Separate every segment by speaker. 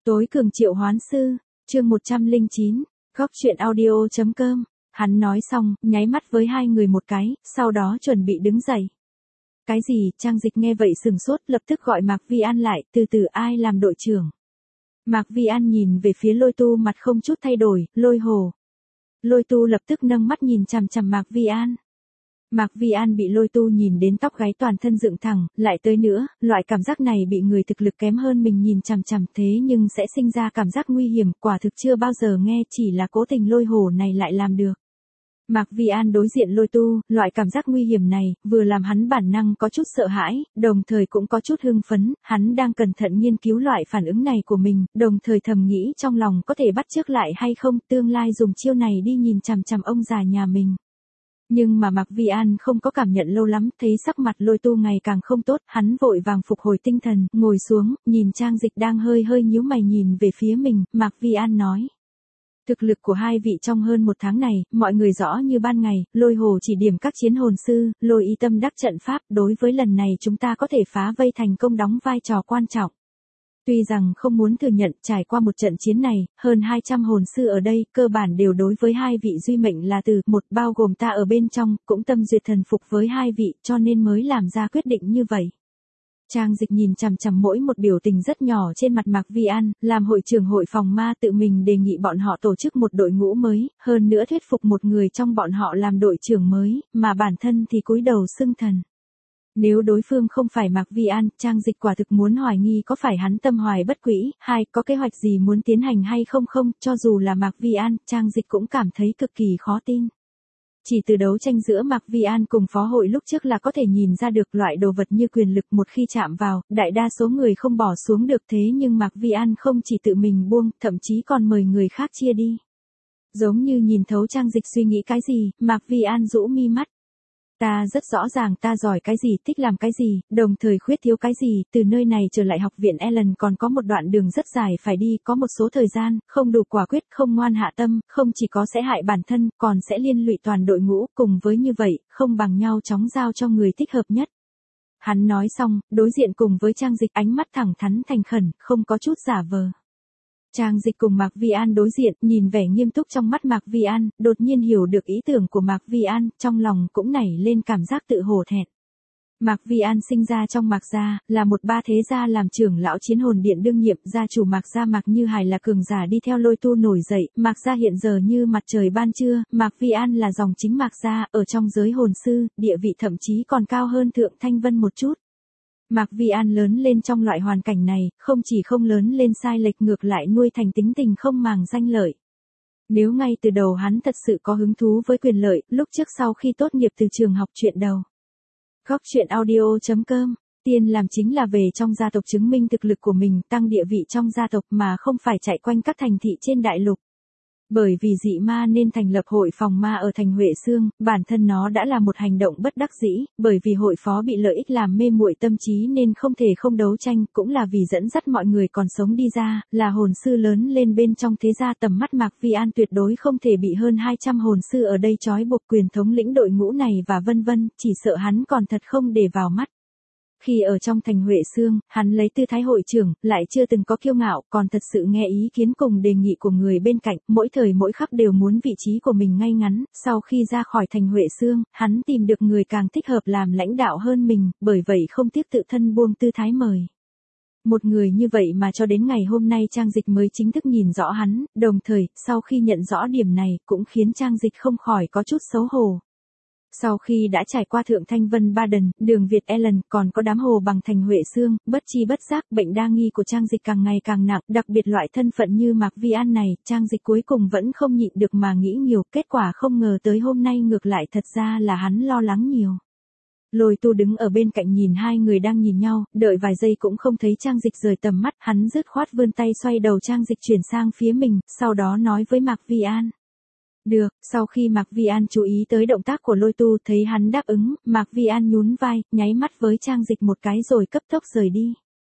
Speaker 1: Tối cường triệu hoán sư, chương 109, góc chuyện audio.com. Hắn nói xong, nháy mắt với hai người một cái, sau đó chuẩn bị đứng dậy. Cái gì? Trang Dịch nghe vậy sừng sốt, lập tức gọi Mạc Vi An lại, từ từ ai làm đội trưởng. Mạc Vi An nhìn về phía Lôi Tu mặt không chút thay đổi, Lôi Hồ. Lôi Tu lập tức nâng mắt nhìn chằm chằm Mạc Vi An. Mạc Vi An bị Lôi Tu nhìn đến tóc gáy toàn thân dựng thẳng, lại tới nữa, loại cảm giác này bị người thực lực kém hơn mình nhìn chằm chằm thế nhưng sẽ sinh ra cảm giác nguy hiểm, quả thực chưa bao giờ nghe, chỉ là cố tình Lôi Hồ này lại làm được. Mạc Vi An đối diện Lôi Tu, loại cảm giác nguy hiểm này, vừa làm hắn bản năng có chút sợ hãi, đồng thời cũng có chút hưng phấn, hắn đang cẩn thận nghiên cứu loại phản ứng này của mình, đồng thời thầm nghĩ trong lòng có thể bắt chước lại hay không, tương lai dùng chiêu này đi nhìn chằm chằm ông già nhà mình. Nhưng mà Mạc Vi An không có cảm nhận lâu lắm, thấy sắc mặt Lôi Tu ngày càng không tốt, hắn vội vàng phục hồi tinh thần, ngồi xuống, nhìn Trang Dịch đang hơi nhíu mày nhìn về phía mình, Mạc Vi An nói. Thực lực của hai vị trong hơn một tháng này, mọi người rõ như ban ngày, Lôi Hồ chỉ điểm các chiến hồn sư, Lôi Y tâm đắc trận pháp, đối với lần này chúng ta có thể phá vây thành công đóng vai trò quan trọng. Tuy rằng không muốn thừa nhận, trải qua một trận chiến này, hơn 200 hồn sư ở đây, cơ bản đều đối với hai vị duy mệnh là từ, một bao gồm ta ở bên trong, cũng tâm duyệt thần phục với hai vị, cho nên mới làm ra quyết định như vậy. Trang Dịch nhìn chằm chằm mỗi một biểu tình rất nhỏ trên mặt Mạc Vi An, làm hội trưởng hội phòng ma tự mình đề nghị bọn họ tổ chức một đội ngũ mới, hơn nữa thuyết phục một người trong bọn họ làm đội trưởng mới, mà bản thân thì cúi đầu xưng thần. Nếu đối phương không phải Mạc Vi An, Trang Dịch quả thực muốn hoài nghi có phải hắn tâm hoài bất quỹ, hay có kế hoạch gì muốn tiến hành hay không, cho dù là Mạc Vi An, Trang Dịch cũng cảm thấy cực kỳ khó tin. Chỉ từ đấu tranh giữa Mạc Vi An cùng phó hội lúc trước là có thể nhìn ra được loại đồ vật như quyền lực một khi chạm vào, đại đa số người không bỏ xuống được, thế nhưng Mạc Vi An không chỉ tự mình buông, thậm chí còn mời người khác chia đi. Giống như nhìn thấu Trang Dịch suy nghĩ cái gì, Mạc Vi An rũ mi mắt. Ta rất rõ ràng ta giỏi cái gì, thích làm cái gì, đồng thời khuyết thiếu cái gì, từ nơi này trở lại học viện Ellen còn có một đoạn đường rất dài phải đi, có một số thời gian, không đủ quả quyết, không ngoan hạ tâm, không chỉ có sẽ hại bản thân, còn sẽ liên lụy toàn đội ngũ, cùng với như vậy, không bằng nhau chóng giao cho người thích hợp nhất. Hắn nói xong, đối diện cùng với Trang Dịch ánh mắt thẳng thắn thành khẩn, không có chút giả vờ. Trang Dịch cùng Mạc Vi An đối diện, nhìn vẻ nghiêm túc trong mắt Mạc Vi An, đột nhiên hiểu được ý tưởng của Mạc Vi An, trong lòng cũng nảy lên cảm giác tự hổ thẹn. Mạc Vi An sinh ra trong Mạc gia, là một ba thế gia làm trưởng lão chiến hồn điện đương nhiệm, gia chủ Mạc gia Mạc Như Hải là cường giả đi theo Lôi Tu nổi dậy, Mạc gia hiện giờ như mặt trời ban trưa, Mạc Vi An là dòng chính Mạc gia, ở trong giới hồn sư, địa vị thậm chí còn cao hơn Thượng Thanh Vân một chút. Mạc Vi An lớn lên trong loại hoàn cảnh này, không chỉ không lớn lên sai lệch, ngược lại nuôi thành tính tình không màng danh lợi. Nếu ngay từ đầu hắn thật sự có hứng thú với quyền lợi, lúc trước sau khi tốt nghiệp từ trường học chuyện đầu. Góc chuyện audio.com, tiên làm chính là về trong gia tộc chứng minh thực lực của mình, tăng địa vị trong gia tộc mà không phải chạy quanh các thành thị trên đại lục. Bởi vì dị ma nên thành lập hội phòng ma ở thành Huệ Xương, bản thân nó đã là một hành động bất đắc dĩ, bởi vì hội phó bị lợi ích làm mê muội tâm trí nên không thể không đấu tranh, cũng là vì dẫn dắt mọi người còn sống đi ra, là hồn sư lớn lên bên trong thế gia, tầm mắt Mạc Vi An tuyệt đối không thể bị hơn 200 hồn sư ở đây trói buộc, quyền thống lĩnh đội ngũ này và vân vân, chỉ sợ hắn còn thật không để vào mắt. Khi ở trong thành Huệ Xương, hắn lấy tư thái hội trưởng, lại chưa từng có kiêu ngạo, còn thật sự nghe ý kiến cùng đề nghị của người bên cạnh, mỗi thời mỗi khắc đều muốn vị trí của mình ngay ngắn. Sau khi ra khỏi thành Huệ Xương, hắn tìm được người càng thích hợp làm lãnh đạo hơn mình, bởi vậy không tiếc tự thân buông tư thái mời. Một người như vậy mà cho đến ngày hôm nay Trang Dịch mới chính thức nhìn rõ hắn, đồng thời, sau khi nhận rõ điểm này, cũng khiến Trang Dịch không khỏi có chút xấu hổ. Sau khi đã trải qua Thượng Thanh Vân Baden, đường Việt Ellen, còn có đám hồ bằng thành Huệ Xương, bất chi bất giác, bệnh đa nghi của Trang Dịch càng ngày càng nặng, đặc biệt loại thân phận như Mạc Vi An này, Trang Dịch cuối cùng vẫn không nhịn được mà nghĩ nhiều, kết quả không ngờ tới hôm nay ngược lại thật ra là hắn lo lắng nhiều. Lôi Tu đứng ở bên cạnh nhìn hai người đang nhìn nhau, đợi vài giây cũng không thấy Trang Dịch rời tầm mắt, hắn dứt khoát vươn tay xoay đầu Trang Dịch chuyển sang phía mình, sau đó nói với Mạc Vi An. Được, sau khi Mạc Vi An chú ý tới động tác của Lôi Tu, thấy hắn đáp ứng, Mạc Vi An nhún vai, nháy mắt với Trang Dịch một cái rồi cấp tốc rời đi.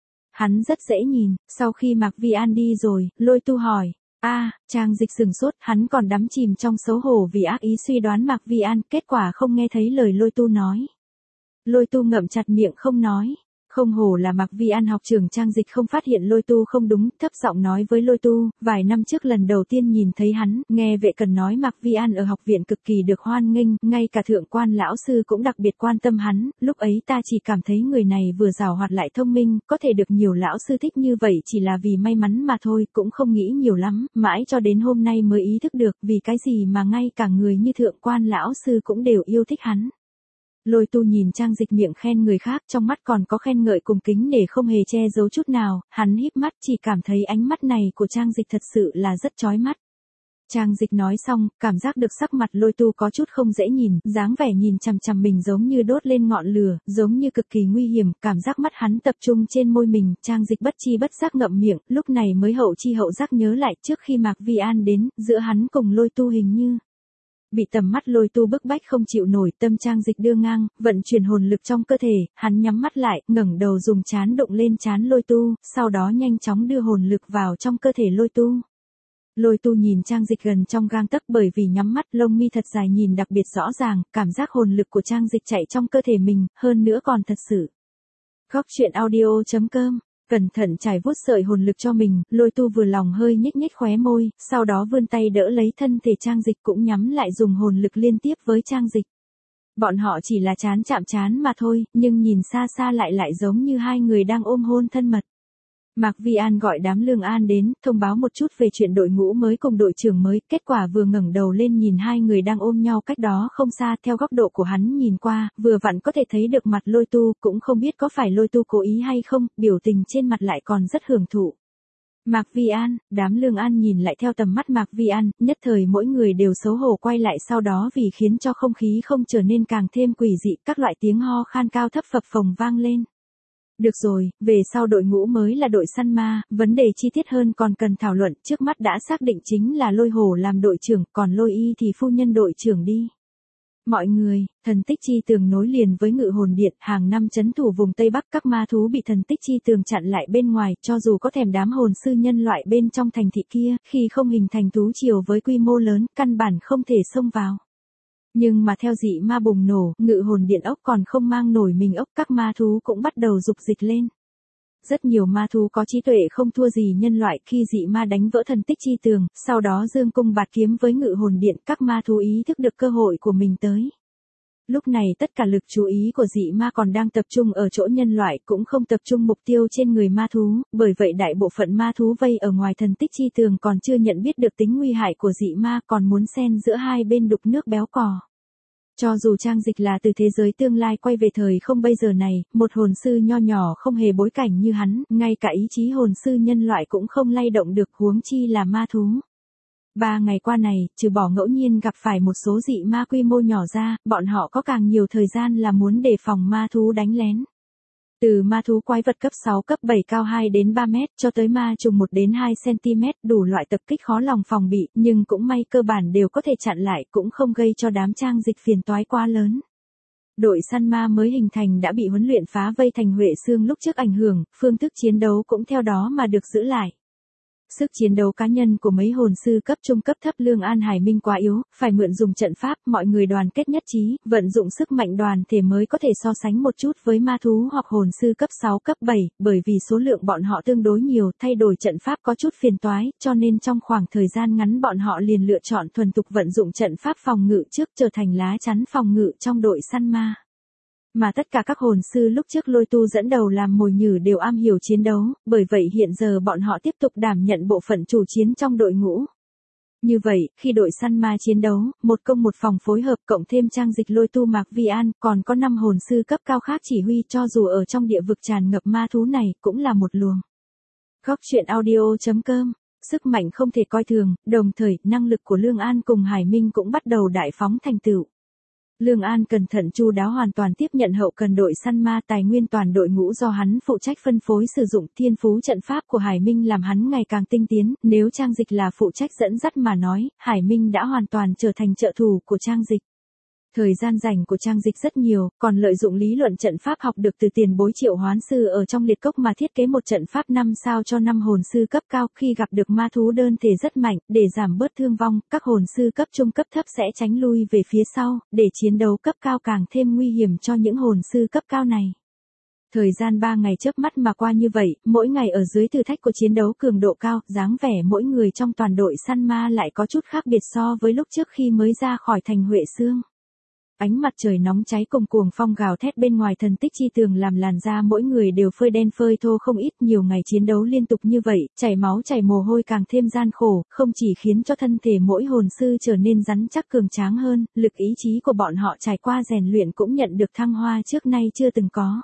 Speaker 1: Hắn rất dễ nhìn, sau khi Mạc Vi An đi rồi, Lôi Tu hỏi, Trang Dịch sừng sốt, hắn còn đắm chìm trong xấu hổ vì ác ý suy đoán Mạc Vi An, kết quả không nghe thấy lời Lôi Tu nói. Lôi Tu ngậm chặt miệng không nói. Không hổ là Mạc Vi An học trưởng Trang Dịch không phát hiện Lôi Tu không đúng, thấp giọng nói với Lôi Tu, vài năm trước lần đầu tiên nhìn thấy hắn, nghe Vệ Cần nói Mạc Vi An ở học viện cực kỳ được hoan nghênh, ngay cả thượng quan lão sư cũng đặc biệt quan tâm hắn, lúc ấy ta chỉ cảm thấy người này vừa giàu hoạt lại thông minh, có thể được nhiều lão sư thích như vậy chỉ là vì may mắn mà thôi, cũng không nghĩ nhiều lắm, mãi cho đến hôm nay mới ý thức được vì cái gì mà ngay cả người như thượng quan lão sư cũng đều yêu thích hắn. Lôi Tu nhìn Trang Dịch miệng khen người khác, trong mắt còn có khen ngợi cùng kính nể không hề che giấu chút nào, hắn híp mắt chỉ cảm thấy ánh mắt này của Trang Dịch thật sự là rất chói mắt. Trang Dịch nói xong, cảm giác được sắc mặt Lôi Tu có chút không dễ nhìn, dáng vẻ nhìn chằm chằm mình giống như đốt lên ngọn lửa, giống như cực kỳ nguy hiểm, cảm giác mắt hắn tập trung trên môi mình, Trang Dịch bất chi bất giác ngậm miệng, lúc này mới hậu chi hậu giác nhớ lại trước khi Mạc Vi An đến, giữa hắn cùng Lôi Tu hình như bị tầm mắt Lôi Tu bức bách không chịu nổi, tâm Trang Dịch đưa ngang, vận chuyển hồn lực trong cơ thể, hắn nhắm mắt lại, ngẩng đầu dùng trán đụng lên trán Lôi Tu, sau đó nhanh chóng đưa hồn lực vào trong cơ thể Lôi Tu. Lôi Tu nhìn Trang Dịch gần trong gang tấc, bởi vì nhắm mắt lông mi thật dài nhìn đặc biệt rõ ràng, cảm giác hồn lực của Trang Dịch chạy trong cơ thể mình, hơn nữa còn thật sự. Góc truyện audio.com Cẩn thận trải vuốt sợi hồn lực cho mình, Lôi Tu vừa lòng hơi nhếch nhếch khóe môi, sau đó vươn tay đỡ lấy thân thể Trang Dịch cũng nhắm lại dùng hồn lực liên tiếp với Trang Dịch. Bọn họ chỉ là chán chạm chán mà thôi, nhưng nhìn xa xa lại giống như hai người đang ôm hôn thân mật. Mạc Vi An gọi đám Lương An đến, thông báo một chút về chuyện đội ngũ mới cùng đội trưởng mới, kết quả vừa ngẩng đầu lên nhìn hai người đang ôm nhau cách đó không xa, theo góc độ của hắn nhìn qua, vừa vặn có thể thấy được mặt Lôi Tu, cũng không biết có phải Lôi Tu cố ý hay không, biểu tình trên mặt lại còn rất hưởng thụ. Mạc Vi An, đám Lương An nhìn lại theo tầm mắt Mạc Vi An, nhất thời mỗi người đều xấu hổ quay lại, sau đó vì khiến cho không khí không trở nên càng thêm quỷ dị, các loại tiếng ho khan cao thấp phập phồng vang lên. Được rồi, về sau đội ngũ mới là đội săn ma, vấn đề chi tiết hơn còn cần thảo luận, trước mắt đã xác định chính là Lôi Hổ làm đội trưởng, còn Lôi Y thì phu nhân đội trưởng đi. Mọi người, thần tích chi tường nối liền với ngự hồn điện, hàng năm trấn thủ vùng Tây Bắc, các ma thú bị thần tích chi tường chặn lại bên ngoài, cho dù có thèm đám hồn sư nhân loại bên trong thành thị kia, khi không hình thành thú triều với quy mô lớn, căn bản không thể xông vào. Nhưng mà theo dị ma bùng nổ, ngự hồn điện ốc còn không mang nổi mình ốc, các ma thú cũng bắt đầu dục dịch lên. Rất nhiều ma thú có trí tuệ không thua gì nhân loại, khi dị ma đánh vỡ thần tích chi tường, sau đó dương cung bạt kiếm với ngự hồn điện, các ma thú ý thức được cơ hội của mình tới. Lúc này tất cả lực chú ý của dị ma còn đang tập trung ở chỗ nhân loại, cũng không tập trung mục tiêu trên người ma thú, bởi vậy đại bộ phận ma thú vây ở ngoài thần tích chi tường còn chưa nhận biết được tính nguy hại của dị ma, còn muốn xen giữa hai bên đục nước béo cò. Cho dù Trang Dịch là từ thế giới tương lai quay về thời không bây giờ này, một hồn sư nho nhỏ không hề bối cảnh như hắn, ngay cả ý chí hồn sư nhân loại cũng không lay động được, huống chi là ma thú. 3 ngày qua này, trừ bỏ ngẫu nhiên gặp phải một số dị ma quy mô nhỏ ra, bọn họ có càng nhiều thời gian là muốn đề phòng ma thú đánh lén. Từ ma thú quái vật cấp 6 cấp 7 cao 2 đến 3 mét, cho tới ma trùng 1 đến 2 cm, đủ loại tập kích khó lòng phòng bị, nhưng cũng may cơ bản đều có thể chặn lại, cũng không gây cho đám Trang Dịch phiền toái quá lớn. Đội săn ma mới hình thành đã bị huấn luyện phá vây thành Huệ Xương lúc trước ảnh hưởng, phương thức chiến đấu cũng theo đó mà được giữ lại. Sức chiến đấu cá nhân của mấy hồn sư cấp trung cấp thấp Lương An Hải Minh quá yếu, phải mượn dùng trận pháp, mọi người đoàn kết nhất trí, vận dụng sức mạnh đoàn thể mới có thể so sánh một chút với ma thú hoặc hồn sư cấp 6 cấp 7, bởi vì số lượng bọn họ tương đối nhiều, thay đổi trận pháp có chút phiền toái, cho nên trong khoảng thời gian ngắn bọn họ liền lựa chọn thuần thục vận dụng trận pháp phòng ngự trước, trở thành lá chắn phòng ngự trong đội săn ma. Mà tất cả các hồn sư lúc trước Lôi Tu dẫn đầu làm mồi nhử đều am hiểu chiến đấu, bởi vậy hiện giờ bọn họ tiếp tục đảm nhận bộ phận chủ chiến trong đội ngũ. Như vậy, khi đội săn ma chiến đấu, một công một phòng phối hợp cộng thêm Trang Dịch, Lôi Tu, Mạc Vi An, còn có 5 hồn sư cấp cao khác chỉ huy, cho dù ở trong địa vực tràn ngập ma thú này, cũng là một luồng. Góc truyện audio.com Sức mạnh không thể coi thường, đồng thời, năng lực của Lương An cùng Hải Minh cũng bắt đầu đại phóng thành tựu. Lương An cẩn thận chu đáo hoàn toàn tiếp nhận hậu cần đội săn ma, tài nguyên toàn đội ngũ do hắn phụ trách phân phối sử dụng, thiên phú trận pháp của Hải Minh làm hắn ngày càng tinh tiến, nếu Trang Dịch là phụ trách dẫn dắt mà nói, Hải Minh đã hoàn toàn trở thành trợ thủ của Trang Dịch. Thời gian rảnh của Trang Dịch rất nhiều, còn lợi dụng lý luận trận pháp học được từ tiền bối Triệu Hoán Sư ở trong liệt cốc mà thiết kế một trận pháp 5 sao cho 5 hồn sư cấp cao, khi gặp được ma thú đơn thể rất mạnh, để giảm bớt thương vong, các hồn sư cấp trung cấp thấp sẽ tránh lui về phía sau, để chiến đấu cấp cao càng thêm nguy hiểm cho những hồn sư cấp cao này. Thời gian 3 ngày chớp mắt mà qua như vậy, mỗi ngày ở dưới thử thách của chiến đấu cường độ cao, dáng vẻ mỗi người trong toàn đội săn ma lại có chút khác biệt so với lúc trước khi mới ra khỏi thành Huệ Xương. Ánh mặt trời nóng cháy cùng cuồng phong gào thét bên ngoài thần tích chi tường làm làn da mỗi người đều phơi đen phơi thô không ít, nhiều ngày chiến đấu liên tục như vậy, chảy máu chảy mồ hôi càng thêm gian khổ, không chỉ khiến cho thân thể mỗi hồn sư trở nên rắn chắc cường tráng hơn, lực ý chí của bọn họ trải qua rèn luyện cũng nhận được thăng hoa trước nay chưa từng có.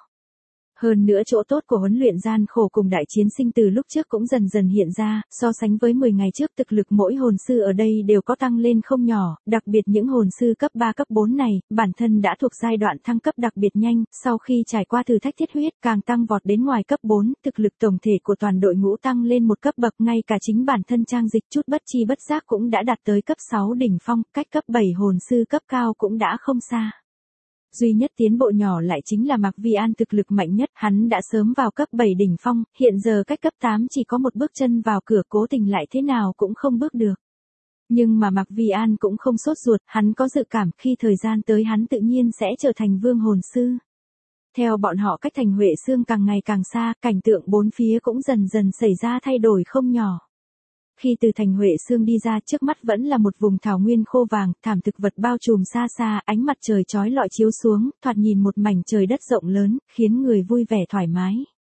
Speaker 1: Hơn nữa chỗ tốt của huấn luyện gian khổ cùng đại chiến sinh từ lúc trước cũng dần dần hiện ra, so sánh với 10 ngày trước thực lực mỗi hồn sư ở đây đều có tăng lên không nhỏ, đặc biệt những hồn sư cấp 3 cấp 4 này, bản thân đã thuộc giai đoạn thăng cấp đặc biệt nhanh, sau khi trải qua thử thách thiết huyết càng tăng vọt đến ngoài cấp 4, thực lực tổng thể của toàn đội ngũ tăng lên một cấp bậc, ngay cả chính bản thân Trang Dịch chút bất chi bất giác cũng đã đạt tới cấp 6 đỉnh phong, cách cấp 7 hồn sư cấp cao cũng đã không xa. Duy nhất tiến bộ nhỏ lại chính là Mạc Vi An thực lực mạnh nhất, hắn đã sớm vào cấp 7 đỉnh phong, hiện giờ cách cấp 8 chỉ có một bước chân vào cửa, cố tình lại thế nào cũng không bước được. Nhưng mà Mạc Vi An cũng không sốt ruột, hắn có dự cảm khi thời gian tới hắn tự nhiên sẽ trở thành vương hồn sư. Theo bọn họ cách thành Huệ Xương càng ngày càng xa, cảnh tượng bốn phía cũng dần dần xảy ra thay đổi không nhỏ. Khi từ thành Huệ Xương đi ra, trước mắt vẫn là một vùng thảo nguyên khô vàng, thảm thực vật bao trùm xa xa, ánh mặt trời chói lọi chiếu xuống, thoạt nhìn một mảnh trời đất rộng lớn, khiến người vui vẻ thoải mái.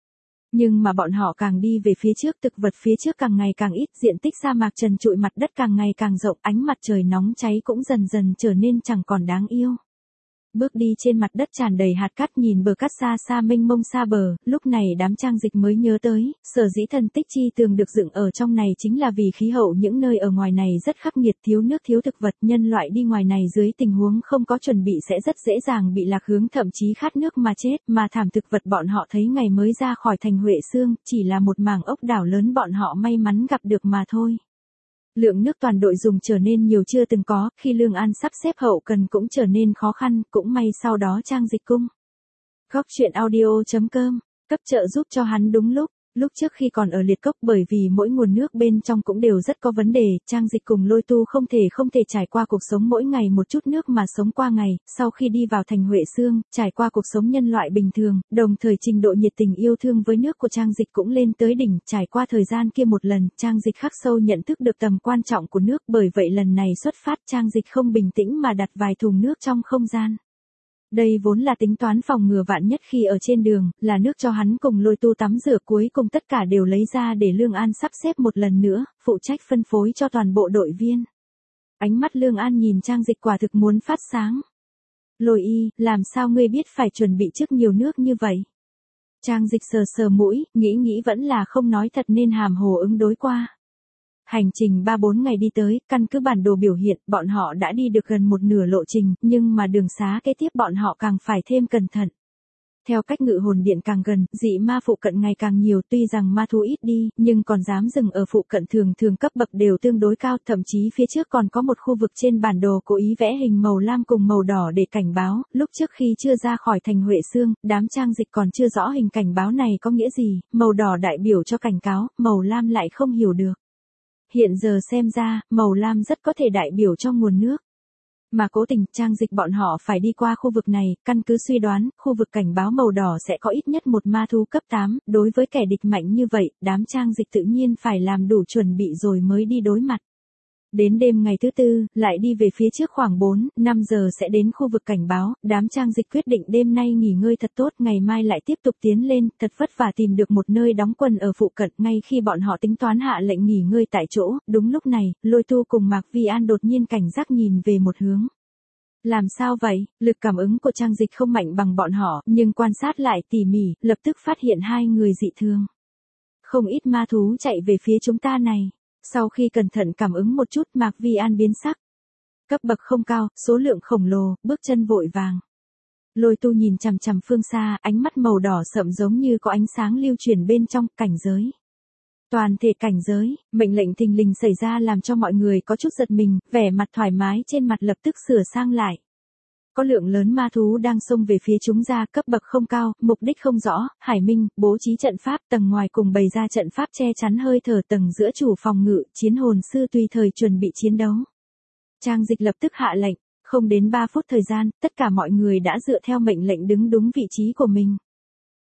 Speaker 1: Nhưng mà bọn họ càng đi về phía trước, thực vật phía trước càng ngày càng ít, diện tích sa mạc trần trụi, mặt đất càng ngày càng rộng, ánh mặt trời nóng cháy cũng dần dần trở nên chẳng còn đáng yêu. Bước đi trên mặt đất tràn đầy hạt cát, nhìn bờ cát xa xa mênh mông xa bờ, lúc này đám Trang Dịch mới nhớ tới, sở dĩ thần tích chi tường được dựng ở trong này chính là vì khí hậu những nơi ở ngoài này rất khắc nghiệt, thiếu nước thiếu thực vật, nhân loại đi ngoài này dưới tình huống không có chuẩn bị sẽ rất dễ dàng bị lạc hướng, thậm chí khát nước mà chết, mà thảm thực vật bọn họ thấy ngày mới ra khỏi thành Huệ Xương, chỉ là một mảng ốc đảo lớn bọn họ may mắn gặp được mà thôi. Lượng nước toàn đội dùng trở nên nhiều chưa từng có, khi Lương An sắp xếp hậu cần cũng trở nên khó khăn, cũng may sau đó Trang Dịch cung. Góc truyện audio.com, cấp trợ giúp cho hắn đúng lúc trước khi còn ở liệt cốc, bởi vì mỗi nguồn nước bên trong cũng đều rất có vấn đề, Trang Dịch cùng Lôi Tu không thể trải qua cuộc sống mỗi ngày một chút nước mà sống qua ngày, sau khi đi vào thành Huệ Xương, trải qua cuộc sống nhân loại bình thường, đồng thời trình độ nhiệt tình yêu thương với nước của Trang Dịch cũng lên tới đỉnh, trải qua thời gian kia một lần, Trang Dịch khắc sâu nhận thức được tầm quan trọng của nước, bởi vậy lần này xuất phát Trang Dịch không bình tĩnh mà đặt vài thùng nước trong không gian. Đây vốn là tính toán phòng ngừa vạn nhất khi ở trên đường, là nước cho hắn cùng Lôi Tu tắm rửa, cuối cùng tất cả đều lấy ra để Lương An sắp xếp một lần nữa, phụ trách phân phối cho toàn bộ đội viên. Ánh mắt Lương An nhìn Trang Dịch quả thực muốn phát sáng. Lôi Y, làm sao ngươi biết phải chuẩn bị trước nhiều nước như vậy? Trang Dịch sờ mũi, nghĩ vẫn là không nói thật nên hàm hồ ứng đối qua. Hành trình 3-4 ngày đi tới, căn cứ bản đồ biểu hiện, bọn họ đã đi được gần một nửa lộ trình, nhưng mà đường xá kế tiếp bọn họ càng phải thêm cẩn thận. Theo cách ngự hồn điện càng gần, dị ma phụ cận ngày càng nhiều, tuy rằng ma thú ít đi, nhưng còn dám dừng ở phụ cận thường cấp bậc đều tương đối cao, thậm chí phía trước còn có một khu vực trên bản đồ cố ý vẽ hình màu lam cùng màu đỏ để cảnh báo, lúc trước khi chưa ra khỏi thành Huệ Xương, đám Trang Dịch còn chưa rõ hình cảnh báo này có nghĩa gì, màu đỏ đại biểu cho cảnh cáo, màu lam lại không hiểu được. Hiện giờ xem ra, màu lam rất có thể đại biểu cho nguồn nước. Mà cố tình, Trang Dịch bọn họ phải đi qua khu vực này, căn cứ suy đoán, khu vực cảnh báo màu đỏ sẽ có ít nhất một ma thú cấp 8, đối với kẻ địch mạnh như vậy, đám Trang Dịch tự nhiên phải làm đủ chuẩn bị rồi mới đi đối mặt. Đến đêm ngày thứ tư, lại đi về phía trước khoảng 4-5 giờ sẽ đến khu vực cảnh báo, đám Trang Dịch quyết định đêm nay nghỉ ngơi thật tốt, ngày mai lại tiếp tục tiến lên, thật vất vả tìm được một nơi đóng quân ở phụ cận, ngay khi bọn họ tính toán hạ lệnh nghỉ ngơi tại chỗ, đúng lúc này, Lôi Tu cùng Mạc Vi An đột nhiên cảnh giác nhìn về một hướng. Làm sao vậy? Lực cảm ứng của Trang Dịch không mạnh bằng bọn họ, nhưng quan sát lại tỉ mỉ, lập tức phát hiện hai người dị thường. Không ít ma thú chạy về phía chúng ta này. Sau khi cẩn thận cảm ứng một chút, Mạc Vi An biến sắc. Cấp bậc không cao, số lượng khổng lồ, bước chân vội vàng. Lôi Tu nhìn chằm chằm phương xa, ánh mắt màu đỏ sậm giống như có ánh sáng lưu chuyển bên trong, cảnh giới. Toàn thể cảnh giới, mệnh lệnh thình lình xảy ra làm cho mọi người có chút giật mình, vẻ mặt thoải mái trên mặt lập tức sửa sang lại. Có lượng lớn ma thú đang xông về phía chúng ra, cấp bậc không cao, mục đích không rõ, Hải Minh, bố trí trận pháp, tầng ngoài cùng bày ra trận pháp che chắn hơi thở, tầng giữa chủ phòng ngự, chiến hồn sư tùy thời chuẩn bị chiến đấu. Trang Dịch lập tức hạ lệnh, không đến 3 phút thời gian, tất cả mọi người đã dựa theo mệnh lệnh đứng đúng vị trí của mình.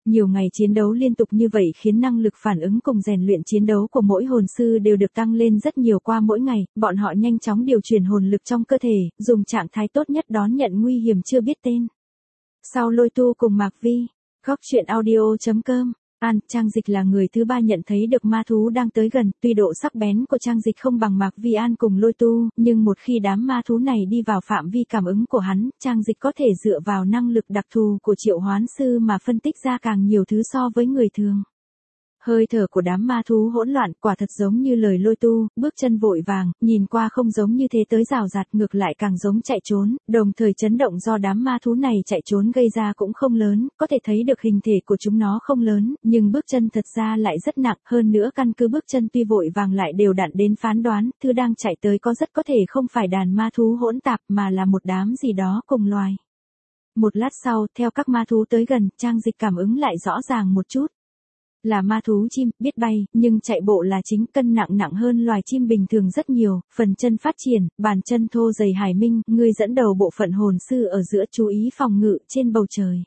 Speaker 1: Nhiều ngày chiến đấu liên tục như vậy khiến năng lực phản ứng cùng rèn luyện chiến đấu của mỗi hồn sư đều được tăng lên rất nhiều qua mỗi ngày, bọn họ nhanh chóng điều chuyển hồn lực trong cơ thể, dùng trạng thái tốt nhất đón nhận nguy hiểm chưa biết tên. Sau Lôi Tu cùng Mạc Vi, góc truyện audio.com. Trang Dịch là người thứ ba nhận thấy được ma thú đang tới gần, tuy độ sắc bén của Trang Dịch không bằng Mạc Vi An cùng Lôi Tu, nhưng một khi đám ma thú này đi vào phạm vi cảm ứng của hắn, Trang Dịch có thể dựa vào năng lực đặc thù của triệu hoán sư mà phân tích ra càng nhiều thứ so với người thường. Hơi thở của đám ma thú hỗn loạn, quả thật giống như lời Lôi Tu, bước chân vội vàng, nhìn qua không giống như thế tới rào rạt, ngược lại càng giống chạy trốn, đồng thời chấn động do đám ma thú này chạy trốn gây ra cũng không lớn, có thể thấy được hình thể của chúng nó không lớn, nhưng bước chân thật ra lại rất nặng, hơn nữa căn cứ bước chân tuy vội vàng lại đều đặn đến phán đoán, thứ đang chạy tới có rất có thể không phải đàn ma thú hỗn tạp mà là một đám gì đó cùng loài. Một lát sau, theo các ma thú tới gần, Trang Dịch cảm ứng lại rõ ràng một chút. Là ma thú chim, biết bay, nhưng chạy bộ là chính, cân nặng nặng hơn loài chim bình thường rất nhiều, phần chân phát triển, bàn chân thô dày Hải Minh, người dẫn đầu bộ phận hồn sư ở giữa chú ý phòng ngự trên bầu trời.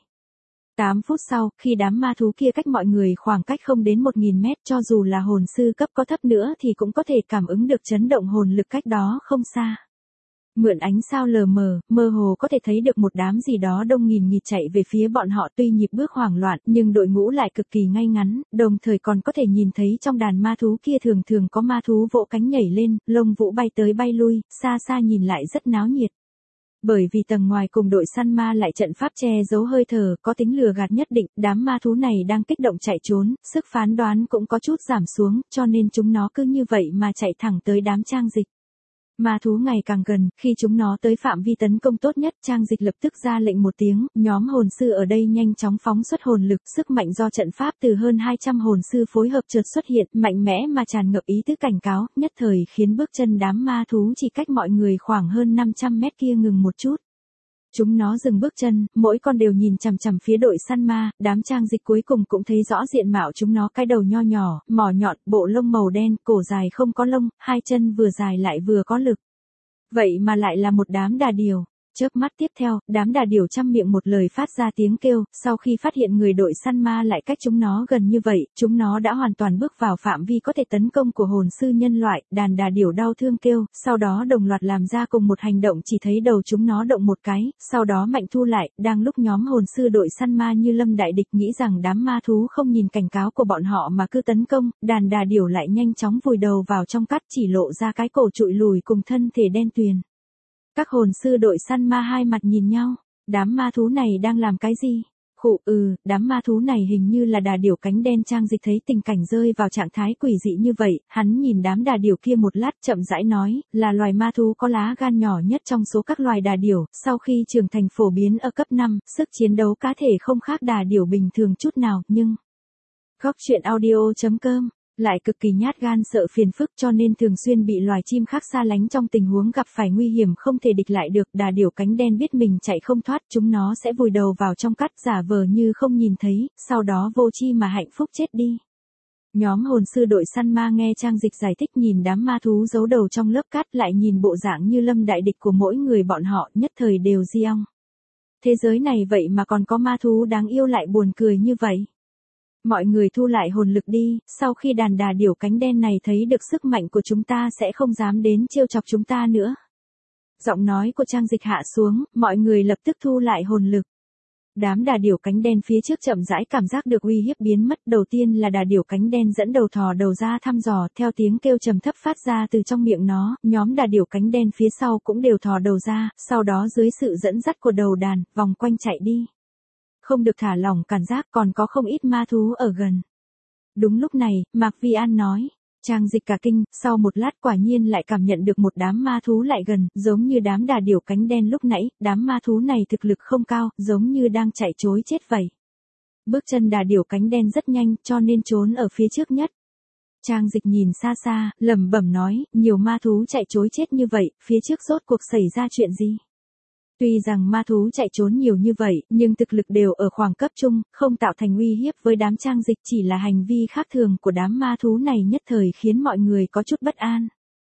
Speaker 1: 8 phút sau, khi đám ma thú kia cách mọi người khoảng cách không đến 1000 mét, cho dù là hồn sư cấp có thấp nữa thì cũng có thể cảm ứng được chấn động hồn lực cách đó không xa. Mượn ánh sao lờ mờ, mơ hồ có thể thấy được một đám gì đó đông nghìn nghịt chạy về phía bọn họ, tuy nhịp bước hoảng loạn nhưng đội ngũ lại cực kỳ ngay ngắn, đồng thời còn có thể nhìn thấy trong đàn ma thú kia thường thường có ma thú vỗ cánh nhảy lên, lông vũ bay tới bay lui, xa xa nhìn lại rất náo nhiệt. Bởi vì tầng ngoài cùng đội săn ma lại trận pháp che giấu hơi thở, có tính lừa gạt nhất định, đám ma thú này đang kích động chạy trốn, sức phán đoán cũng có chút giảm xuống, cho nên chúng nó cứ như vậy mà chạy thẳng tới đám Trang Dịch. Ma thú ngày càng gần, khi chúng nó tới phạm vi tấn công tốt nhất, Trang Dịch lập tức ra lệnh một tiếng, nhóm hồn sư ở đây nhanh chóng phóng xuất hồn lực, sức mạnh do trận pháp từ hơn 200 hồn sư phối hợp chợt xuất hiện, mạnh mẽ mà tràn ngập ý tứ cảnh cáo, nhất thời khiến bước chân đám ma thú chỉ cách mọi người khoảng hơn 500 mét kia ngừng một chút. Chúng nó dừng bước chân, mỗi con đều nhìn chằm chằm phía đội săn ma, đám Trang Dịch cuối cùng cũng thấy rõ diện mạo chúng nó, cái đầu nho nhỏ, mỏ nhọn, bộ lông màu đen, cổ dài không có lông, hai chân vừa dài lại vừa có lực. Vậy mà lại là một đám đà điểu. Chớp mắt tiếp theo, đám đà điểu trăm miệng một lời phát ra tiếng kêu, sau khi phát hiện người đội săn ma lại cách chúng nó gần như vậy, chúng nó đã hoàn toàn bước vào phạm vi có thể tấn công của hồn sư nhân loại, đàn đà điểu đau thương kêu, sau đó đồng loạt làm ra cùng một hành động, chỉ thấy đầu chúng nó động một cái, sau đó mạnh thu lại, đang lúc nhóm hồn sư đội săn ma như lâm đại địch nghĩ rằng đám ma thú không nhìn cảnh cáo của bọn họ mà cứ tấn công, đàn đà điểu lại nhanh chóng vùi đầu vào trong cát, chỉ lộ ra cái cổ trụi lùi cùng thân thể đen tuyền. Các hồn sư đội săn ma hai mặt nhìn nhau, đám ma thú này đang làm cái gì? Đám ma thú này hình như là đà điểu cánh đen. Trang Dịch thấy tình cảnh rơi vào trạng thái quỷ dị như vậy, hắn nhìn đám đà điểu kia một lát chậm rãi nói, là loài ma thú có lá gan nhỏ nhất trong số các loài đà điểu, sau khi trưởng thành phổ biến ở cấp 5, sức chiến đấu cá thể không khác đà điểu bình thường chút nào, nhưng... Góc truyện audio.com lại cực kỳ nhát gan sợ phiền phức cho nên thường xuyên bị loài chim khác xa lánh trong tình huống gặp phải nguy hiểm không thể địch lại được. Đà điểu cánh đen biết mình chạy không thoát, chúng nó sẽ vùi đầu vào trong cát giả vờ như không nhìn thấy, sau đó vô chi mà hạnh phúc chết đi. Nhóm hồn sư đội săn ma nghe Trang Dịch giải thích, nhìn đám ma thú giấu đầu trong lớp cát, lại nhìn bộ dạng như lâm đại địch của mỗi người bọn họ, nhất thời đều giong. Thế giới này vậy mà còn có ma thú đáng yêu lại buồn cười như vậy. Mọi người thu lại hồn lực đi, sau khi đàn đà điểu cánh đen này thấy được sức mạnh của chúng ta sẽ không dám đến trêu chọc chúng ta nữa. Giọng nói của Trang Dịch hạ xuống, mọi người lập tức thu lại hồn lực. Đám đà điểu cánh đen phía trước chậm rãi cảm giác được uy hiếp biến mất, đầu tiên là đà điểu cánh đen dẫn đầu thò đầu ra thăm dò, theo tiếng kêu trầm thấp phát ra từ trong miệng nó, nhóm đà điểu cánh đen phía sau cũng đều thò đầu ra, sau đó dưới sự dẫn dắt của đầu đàn, vòng quanh chạy đi. Không được thả lỏng cảm giác, còn có không ít ma thú ở gần. Đúng lúc này, Mạc Vi An nói, Trang Dịch cả kinh, sau một lát quả nhiên lại cảm nhận được một đám ma thú lại gần, giống như đám đà điểu cánh đen lúc nãy, đám ma thú này thực lực không cao, giống như đang chạy trối chết vậy. Bước chân đà điểu cánh đen rất nhanh, cho nên trốn ở phía trước nhất. Trang Dịch nhìn xa xa, lẩm bẩm nói, nhiều ma thú chạy trối chết như vậy, phía trước rốt cuộc xảy ra chuyện gì? Tuy rằng ma thú chạy trốn nhiều như vậy, nhưng thực lực đều ở khoảng cấp trung, không tạo thành uy hiếp với đám Trang Dịch, chỉ là hành vi khác thường của đám ma thú này nhất thời khiến mọi người có chút bất an.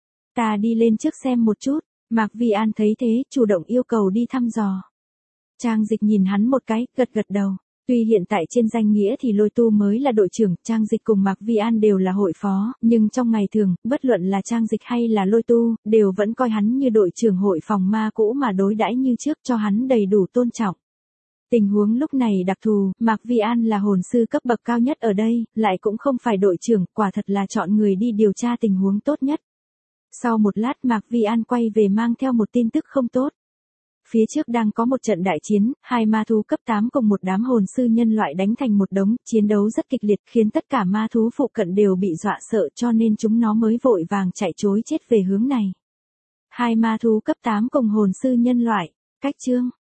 Speaker 1: Ta đi lên trước xem một chút, Mạc Vi An thấy thế, chủ động yêu cầu đi thăm dò. Trang Dịch nhìn hắn một cái, gật gật đầu. Tuy hiện tại trên danh nghĩa thì Lôi Tu mới là đội trưởng, Trang Dịch cùng Mạc Vi An đều là hội phó, nhưng trong ngày thường, bất luận là Trang Dịch hay là Lôi Tu, đều vẫn coi hắn như đội trưởng hội phòng ma cũ mà đối đãi như trước, cho hắn đầy đủ tôn trọng. Tình huống lúc này đặc thù, Mạc Vi An là hồn sư cấp bậc cao nhất ở đây, lại cũng không phải đội trưởng, quả thật là chọn người đi điều tra tình huống tốt nhất. Sau một lát Mạc Vi An quay về mang theo một tin tức không tốt. Phía trước đang có một trận đại chiến, hai ma thú cấp 8 cùng một đám hồn sư nhân loại đánh thành một đống, chiến đấu rất kịch liệt khiến tất cả ma thú phụ cận đều bị dọa sợ cho nên chúng nó mới vội vàng chạy trối chết về hướng này. Hai ma thú cấp 8 cùng hồn sư nhân loại, cách chương.